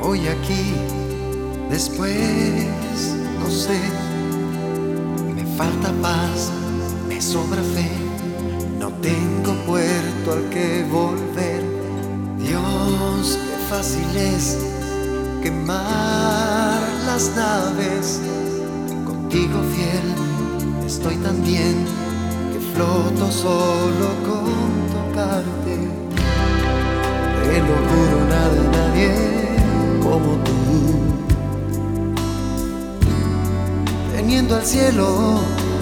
Hoy aquí, después, no sé, me falta paz, me sobra fe, no tengo puerto al que volver. Dios, qué fácil es quemar las naves, contigo fiel, estoy tan bien que floto solo con tocarte. Te lo juro, nada, nadie como tú, teniendo al cielo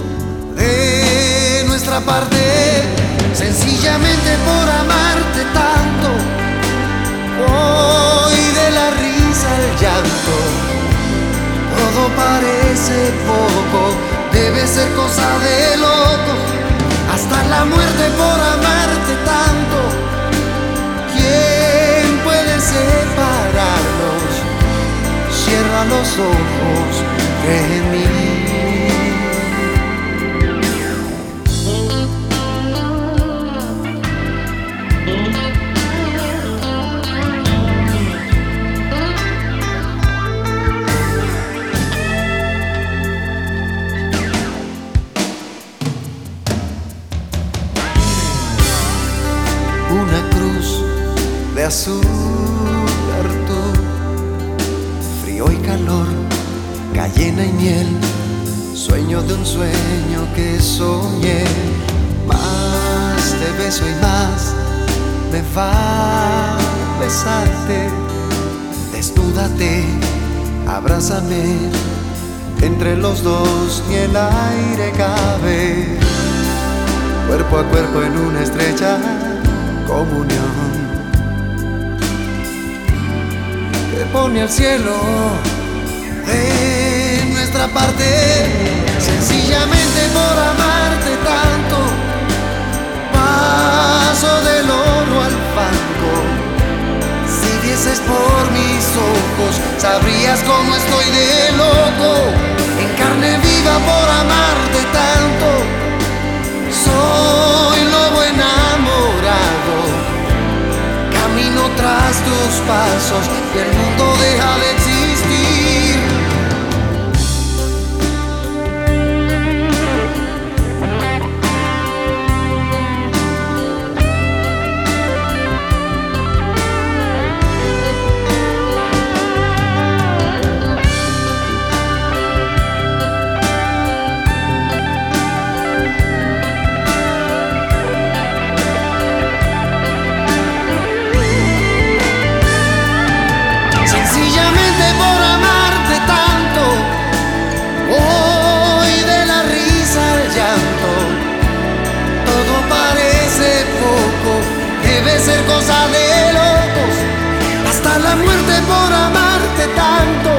de nuestra parte, sencillamente por amarte tanto. Hoy de la risa al llanto, todo parece poco, debe ser cosa de locos, hasta la muerte por amarte tanto. ¿Quién puede separarnos? Cierra los ojos, cree en mí. Una cruz de azúcar tú, frío y calor, cayena y miel, sueño de un sueño que soñé. Más te beso y más me va a besarte. Desnúdate, abrázame, entre los dos ni el aire cabe. Cuerpo a cuerpo en una estrecha comunión que pone al cielo de nuestra parte, sencillamente por amarte tanto. Paso del oro al fango, si vieses por mis ojos sabrías cómo estoy de loco, en carne viva por amarte tanto. Soy lobo enamorado, camino tras tus pasos y el mundo deja de existir. Debe ser cosa de locos, hasta la muerte por amarte tanto.